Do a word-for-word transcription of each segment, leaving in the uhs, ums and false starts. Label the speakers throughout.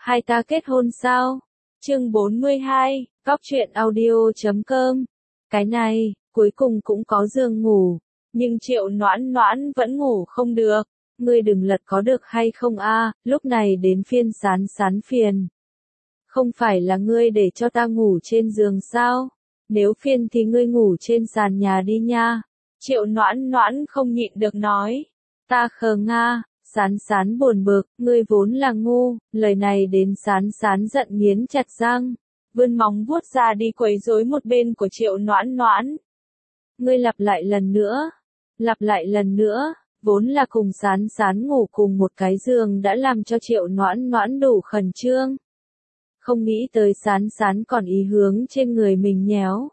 Speaker 1: Hai ta kết hôn sao? Chương bốn mươi hai, Góc truyện audio chấm com. Cái này, cuối cùng cũng có giường ngủ, nhưng Triệu Noãn Noãn vẫn ngủ không được. Ngươi đừng lật có được hay không a? Lúc này đến phiên Sán Sán phiền. Không phải là ngươi để cho ta ngủ trên giường sao? Nếu phiền thì ngươi ngủ trên sàn nhà đi nha. Triệu Noãn Noãn không nhịn được nói. Ta khờ nga. Sán Sán buồn bực, ngươi vốn là ngu. Lời này đến Sán Sán giận nghiến chặt răng, vươn móng vuốt ra đi quấy rối một bên của Triệu Noãn Noãn. Ngươi lặp lại lần nữa, lặp lại lần nữa. Vốn là cùng Sán Sán ngủ cùng một cái giường đã làm cho Triệu Noãn Noãn đủ khẩn trương. Không nghĩ tới Sán Sán còn ý hướng trên người mình nhéo.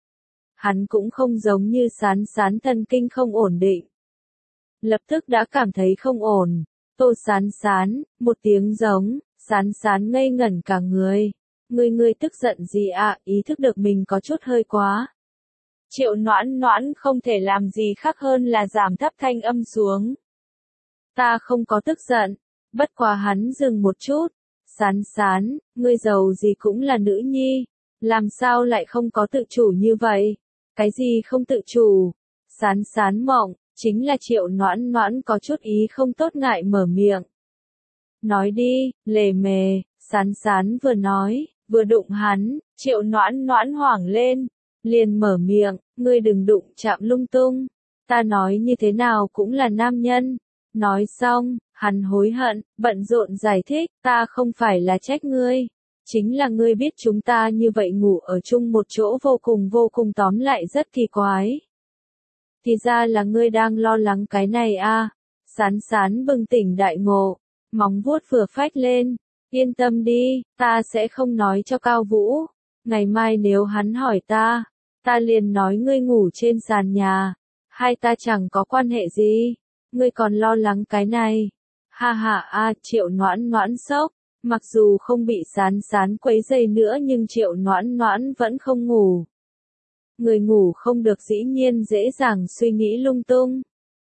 Speaker 1: Hắn cũng không giống như Sán Sán thần kinh không ổn định. Lập tức đã cảm thấy không ổn. Tô Sán Sán, một tiếng giống, Sán Sán ngây ngẩn cả người. Ngươi ngươi tức giận gì ạ? Ý thức được mình có chút hơi quá. Triệu Noãn Noãn không thể làm gì khác hơn là giảm thấp thanh âm xuống. Ta không có tức giận. Bất quá hắn dừng một chút. Sán Sán, ngươi giàu gì cũng là nữ nhi. Làm sao lại không có tự chủ như vậy? Cái gì không tự chủ? Sán Sán mộng, chính là Triệu Noãn Noãn có chút ý không tốt ngại mở miệng. Nói đi, lề mề. Sán Sán vừa nói, vừa đụng hắn. Triệu Noãn Noãn hoảng lên, liền mở miệng, ngươi đừng đụng chạm lung tung. Ta nói như thế nào cũng là nam nhân. Nói xong, hắn hối hận, bận rộn giải thích, ta không phải là trách ngươi. Chính là ngươi biết chúng ta như vậy ngủ ở chung một chỗ vô cùng vô cùng tóm lại rất kỳ quái. Thì ra là ngươi đang lo lắng cái này a. Sán Sán bừng tỉnh đại ngộ, móng vuốt vừa phách lên. Yên tâm đi, ta sẽ không nói cho Cao Vũ. Ngày mai nếu hắn hỏi ta, ta liền nói ngươi ngủ trên sàn nhà. Hai ta chẳng có quan hệ gì. Ngươi còn lo lắng cái này. Ha ha a. Triệu Noãn Noãn sốc. Mặc dù không bị Sán Sán quấy rầy nữa nhưng Triệu Noãn Noãn vẫn không ngủ. Người ngủ không được dĩ nhiên dễ dàng suy nghĩ lung tung.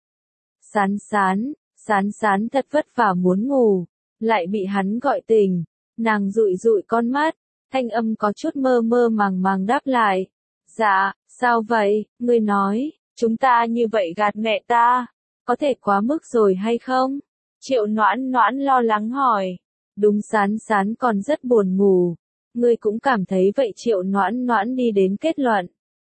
Speaker 1: Sán Sán, Sán Sán thật vất vả muốn ngủ, lại bị hắn gọi tỉnh. Nàng dụi dụi con mắt, thanh âm có chút mơ mơ màng màng đáp lại. Dạ, sao vậy, ngươi nói, chúng ta như vậy gạt mẹ ta, có thể quá mức rồi hay không? Triệu Noãn Noãn lo lắng hỏi. Đúng. Sán Sán còn rất buồn ngủ. Ngươi cũng cảm thấy vậy. Triệu Noãn Noãn đi đến kết luận.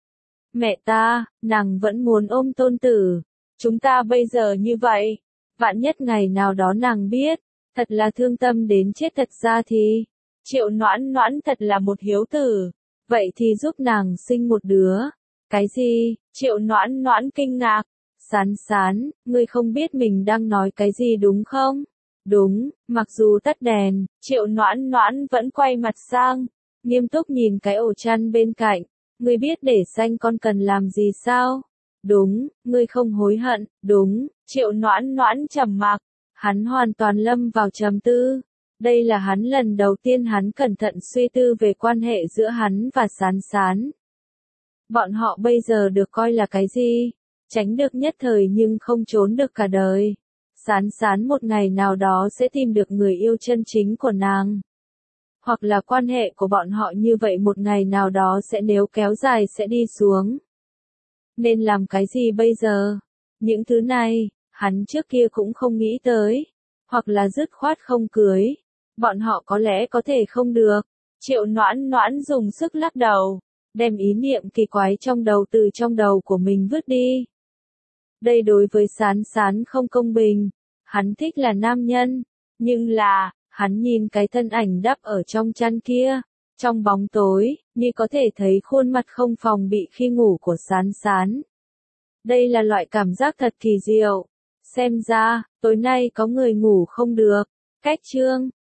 Speaker 1: Mẹ ta, nàng vẫn muốn ôm tôn tử. Chúng ta bây giờ như vậy, vạn nhất ngày nào đó nàng biết, thật là thương tâm đến chết. Thật ra thì, Triệu Noãn Noãn thật là một hiếu tử. Vậy thì giúp nàng sinh một đứa. Cái gì? Triệu Noãn Noãn kinh ngạc. Sán Sán, ngươi không biết mình đang nói cái gì đúng không? Đúng. Mặc dù tắt đèn, Triệu Noãn Noãn vẫn quay mặt sang, nghiêm túc nhìn cái ổ chăn bên cạnh. Ngươi biết để xanh con cần làm gì sao? Đúng. Ngươi không hối hận? Đúng. Triệu Noãn Noãn trầm mặc. Hắn hoàn toàn lâm vào trầm tư. Đây là hắn lần đầu tiên hắn cẩn thận suy tư về quan hệ giữa hắn và Sán Sán. Bọn họ bây giờ được coi là cái gì? Tránh được nhất thời nhưng không trốn được cả đời. Sán Sán một ngày nào đó sẽ tìm được người yêu chân chính của nàng. Hoặc là quan hệ của bọn họ như vậy một ngày nào đó sẽ nếu kéo dài sẽ đi xuống. Nên làm cái gì bây giờ? Những thứ này, hắn trước kia cũng không nghĩ tới. Hoặc là dứt khoát không cưới. Bọn họ có lẽ có thể không được. Triệu Noãn Noãn dùng sức lắc đầu, đem ý niệm kỳ quái trong đầu từ trong đầu của mình vứt đi. Đây đối với Sán Sán không công bình. Hắn thích là nam nhân. Nhưng là, hắn nhìn cái thân ảnh đắp ở trong chăn kia. Trong bóng tối, như có thể thấy khuôn mặt không phòng bị khi ngủ của Sán Sán. Đây là loại cảm giác thật kỳ diệu. Xem ra, tối nay có người ngủ không được. Cách chương.